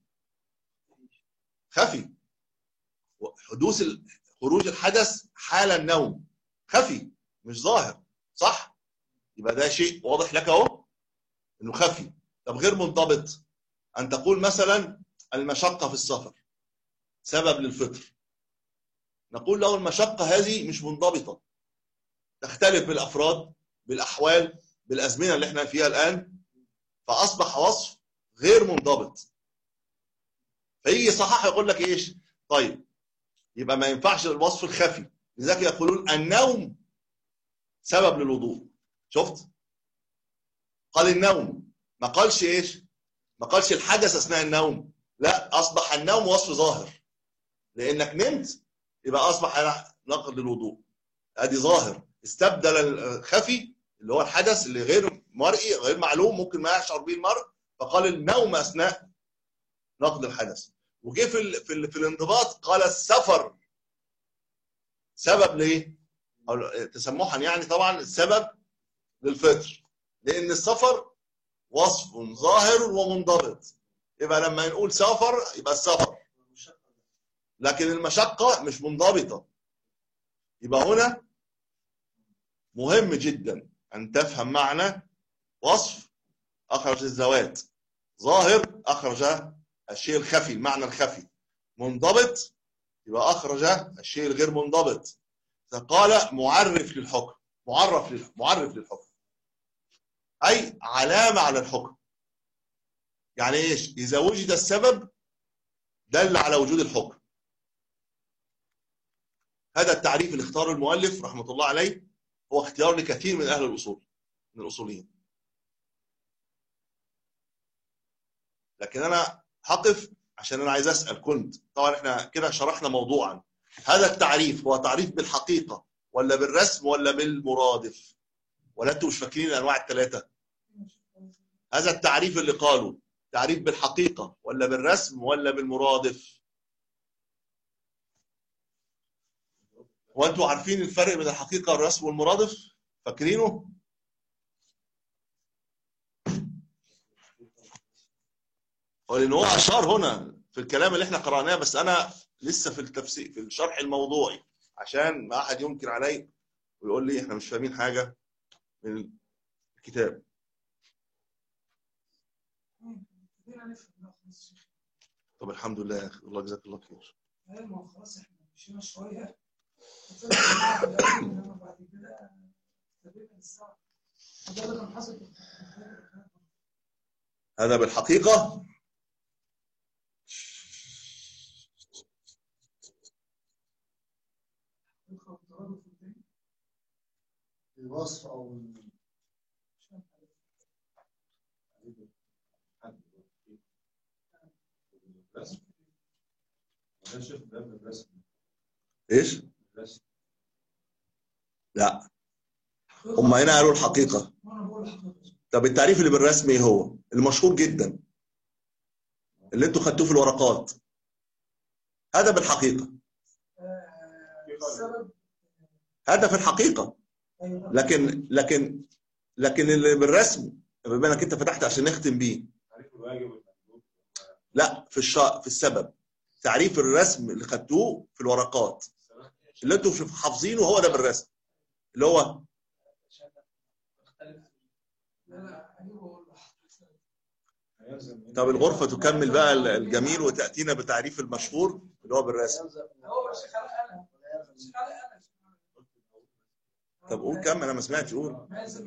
خفي. حدوث خروج الحدث حال النوم خفي مش ظاهر، صح؟ يبقى ده شيء واضح لك اهو انه خفي. طب غير منضبط، ان تقول مثلا المشقة في السفر سبب للفطر، نقول له المشقة هذه مش منضبطة، تختلف بالافراد بالاحوال بالازمنة اللي احنا فيها الان، فاصبح وصف غير منضبط. فيجي صحاح يقول لك ايش؟ طيب يبقى ما ينفعش الوصف الخفي، لذلك يقولون النوم سبب للوضوء. شفت؟ قال النوم، ما قالش ايش؟ ما قالش الحدث اثناء النوم، لا اصبح النوم وصف ظاهر، لانك نمت يبقى اصبح نقض للوضوء، ادي ظاهر، استبدل الخفي اللي هو الحدث اللي غير مرئي غير معلوم ممكن ما يشعر به المرء، فقال النوم اثناء نقض الحدث. وجه في ال في, ال في الانضباط قال السفر سبب ليه؟ أو تسمحا يعني طبعا السبب للفطر، لان السفر وصف ظاهر ومنضبط، يبقى لما نقول سفر يبقى السفر، لكن المشقة مش منضبطة. يبقى هنا مهم جدا أن تفهم معنى وصف أخرج الذوات، ظاهر أخرج الشيء الخفي، المعنى الخفي، منضبط يبقى أخرج الشيء الغير منضبط. فقال معرف للحكم، معرف للحكم. معرف للحكم أي علامة على الحكم. يعني إيش؟ إذا وجد السبب دل على وجود الحكم. هذا التعريف اللي اختاره المؤلف رحمة الله عليه هو اختيار لكثير من أهل الأصول، من الأصوليين. لكن أنا هقف عشان أنا عايز أسأل. كنت طبعا إحنا كده شرحنا موضوعا. هذا التعريف هو تعريف بالحقيقة ولا بالرسم ولا بالمرادف؟ ولا أنتم مش فاكرين الأنواع الثلاثة؟ هذا التعريف اللي قالوا تعريف بالحقيقة ولا بالرسم ولا بالمرادف؟ وأنتم عارفين الفرق بين الحقيقة والرسم والمرادف؟ فاكرينه؟ لأن هو أشار هنا في الكلام اللي احنا قرأناه، بس أنا لسه في التفسير في الشرح الموضوعي عشان ما أحد ينكر علي ويقول لي احنا مش فاهمين حاجة من الكتاب. طب الحمد لله يا أخي، الله جزاك الله خير. ايوه خلاص احنا مشينا شويه بعد كده ابتدينا الساعه. ده اللي كان حصل. هذا بالحقيقة الوصف او ايش؟ لا، هم هنا قالوا الحقيقة. طب التعريف اللي بالرسم ايه هو؟ المشهور جدا اللي انتوا خدتوه في الورقات. هذا بالحقيقة. هذا في الحقيقة. لكن لكن لكن اللي بالرسم بما انك انت فتحت عشان نختم بيه. لا، في الشا... في السبب. تعريف الرسم اللي خدتوه في الورقات اللي انتوا حافظينه هو ده بالرسم اللي هو طب الغرفة تكمل بقى الجميل وتأتينا بتعريف المشهور اللي هو بالرسم. طب قول كم، انا ما سمعتش. قول.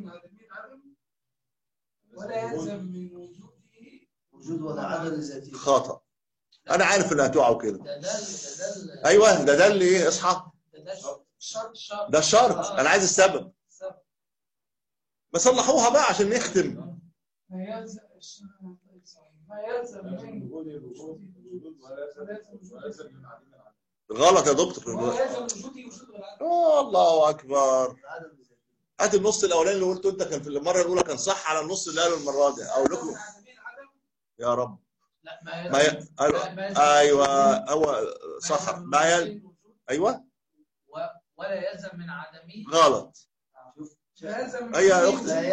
ولا يلزم من وجوده وجود ولا عدم ذاتي. خطأ. انا عارف ان هتقعوا كده. ايوه ده ده اللي ايه؟ اصحى. ده الشرط. انا عايز السبب. بصلحوها بقى عشان نختم. ما يلزم ما يلزم من غلط يا دكتور. اه الله اكبر. هات النص الاولاني اللي قلته انت، كان في المره الاولى كان صح على النص اللي قاله المره دي. اقول لكم يا رب. لا ما ما ي... ايوه هو صح. ما ي... ايوه ولا يلزم من عدمه. غلط. اي يا اختي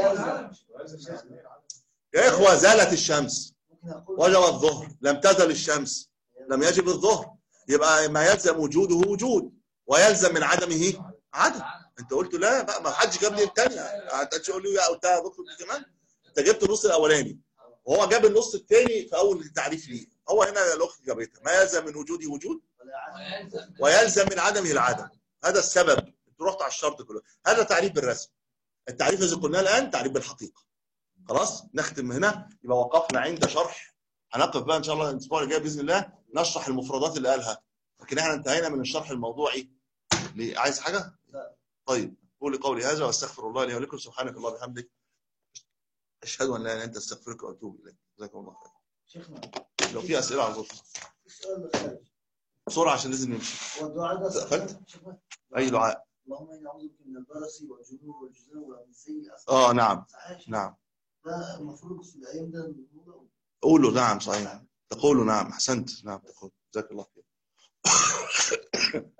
يا اخوه، زالت الشمس وجب الظهر، لم تزل الشمس لم يجب الظهر. يبقى ما يلزم وجوده وجود ويلزم من عدمه عدم. انت قلت لا بقى، ما حدش جاب لي الثانيه. انت تقول لي قلتها يا دكتور كمان. انت جبت النص الاولاني وهو جاب النص الثاني في اول التعريف ليه. هو هنا الاخت جابتها ما يلزم من وجوده وجود ويلزم من عدمه العدم. هذا السبب. انت رحت على الشرط كله. هذا تعريف بالرسم. التعريف الذي قلناه الان تعريف بالحقيقه. خلاص نختم هنا. يبقى وقفنا عند شرح. هنقف بقى ان شاء الله الاسبوع الجاي باذن الله نشرح المفردات اللي قالها. لكن احنا انتهينا من الشرح الموضوعي. عايز حاجه؟ طيب قولي قولي هذا واستغفر الله لي ولكم. سبحانك اللهم وبحمدك اشهد ان لا اله الا انت استغفرك واتوب اليك. جزاكم الله خير. شيخنا لو في اسئله على الغرفه السؤال الخارج بسرعه عشان لازم نمشي. هو الدعاء ده قفلت؟ اي دعاء؟ اللهم اني اعوذ بك من البرص والجنون والجذام ومن سيء اه نعم صحيح. نعم. ده المفروض في الايام ده الموضوع. قولوا نعم صحيح، تقولوا نعم، احسنت، نعم تقول، جزاك الله خير.